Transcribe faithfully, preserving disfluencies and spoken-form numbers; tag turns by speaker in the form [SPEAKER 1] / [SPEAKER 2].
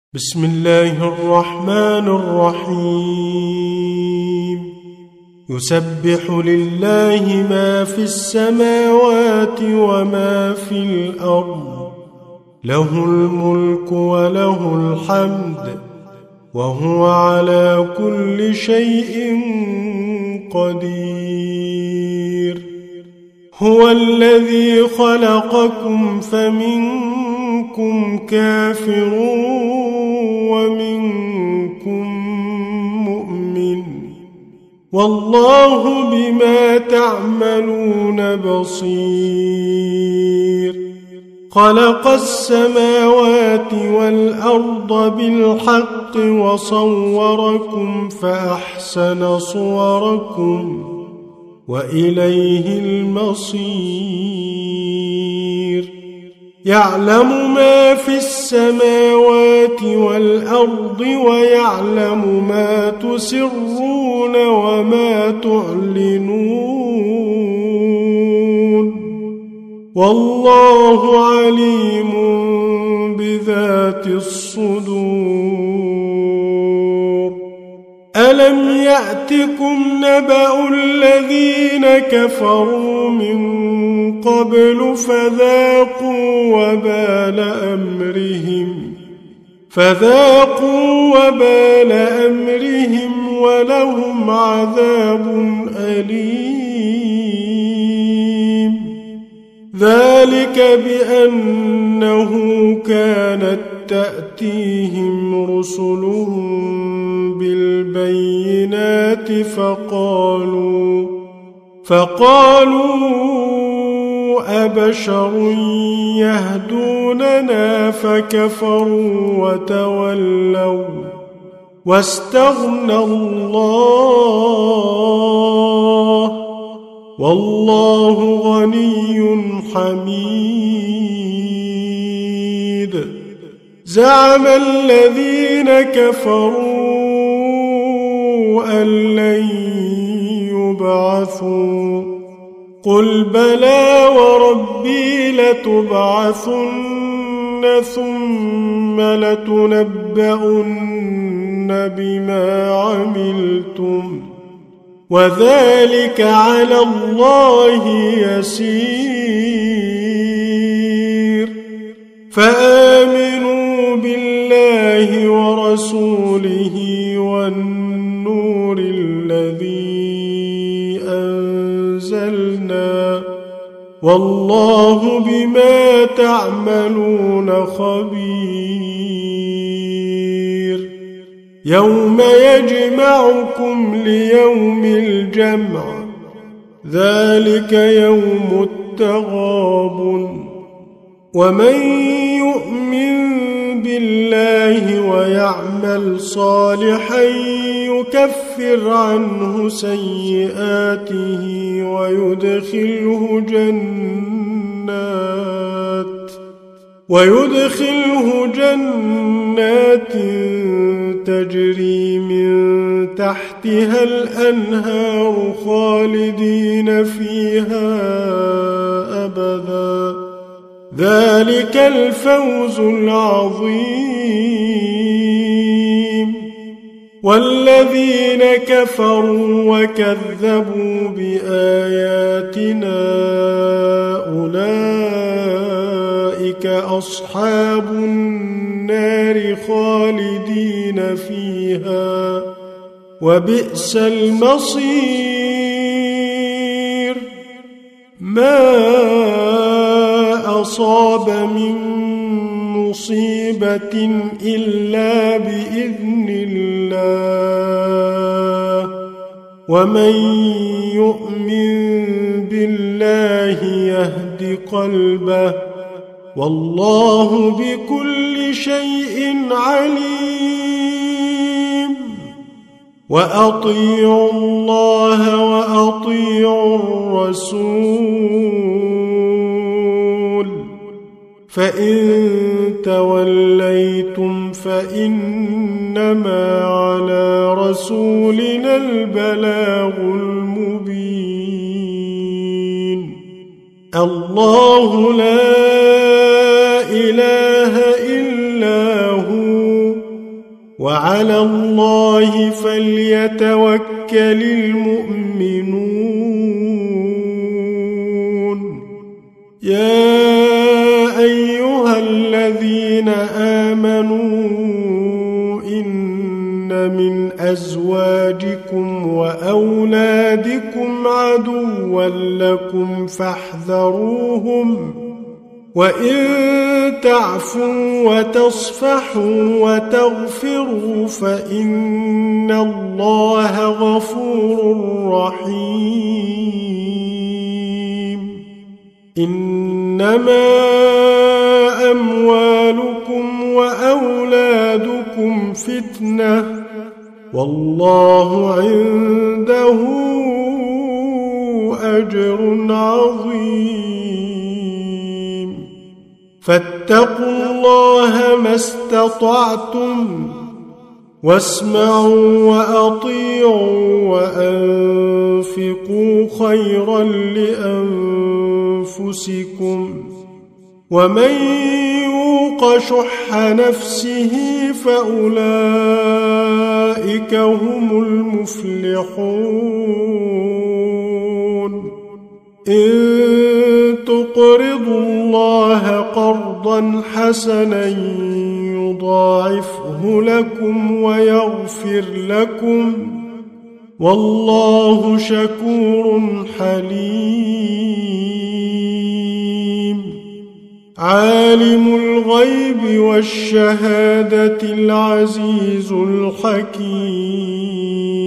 [SPEAKER 1] بسم الله الرحمن الرحيم يسبح لله ما في السماوات وما في الأرض له الملك وله الحمد وهو على كل شيء قدير هو الذي خلقكم فمنكم كافر ومنكم مؤمن والله بما تعملون بصير خلق السماوات والأرض بالحق وصوركم فأحسن صوركم وإليه المصير يعلم ما في السماوات والأرض ويعلم ما تسرون وما تعلنون والله عليم بذات الصدور ألم يأتكم نبأ الذين كفروا من قبل فذاقوا وبال أمرهم فذاقوا وبال أمرهم ولهم عذاب أليم ذلك بأنه كانت تأتيهم رسلهم بالبينات فقالوا فقالوا أبشر يهدوننا فكفروا وتولوا واستغنى الله والله غني حميد زعم الذين كفروا أن لن يبعثوا قل بلى وربي لتبعثن ثم لتنبؤن بما عملتم وذلك على الله يسير فآمنوا بالله ورسوله والنور الذي أنزلنا والله بما تعملون خبير يوم يجمعكم ليوم الجمع ذلك يوم التغابن ومن يؤمن بالله ويعمل صالحا يكفر عنه سيئاته ويدخله جنات ويدخله جنات تجري من تحتها الأنهار خالدين فيها أبدا ذلك الفوز العظيم والذين كفروا وكذبوا بآياتنا أولئك أصحاب النار خالدين فيها وبئس المصير ما أصاب من مصيبة إلا بإذن الله ومن يؤمن بالله يهد قلبه والله بكل شيء عليم وأطيعوا الله وأطيعوا الرسول فإن توليتم فإنما على رسولنا البلاغ المبين الله لا إله إلا هو وعلى الله فليتوكل المؤمنون يا أيها الذين آمنوا إن من أزواجكم وأولادكم عدوا لكم فاحذروهم وإن تعفوا وتصفحوا وتغفروا فإن الله غفور رحيم إنما أموالكم وأولادكم فتنة والله عنده أجر عظيم فاتقوا الله ما استطعتم واسمعوا وأطيعوا وأنفقوا خيرا لأنفسكم ومن يوق شح نفسه فأولئك هم المفلحون إن تقرضوا الله قرضا حسنا يضاعفه لكم ويغفر لكم والله شكور حليم عالم الغيب والشهادة العزيز الحكيم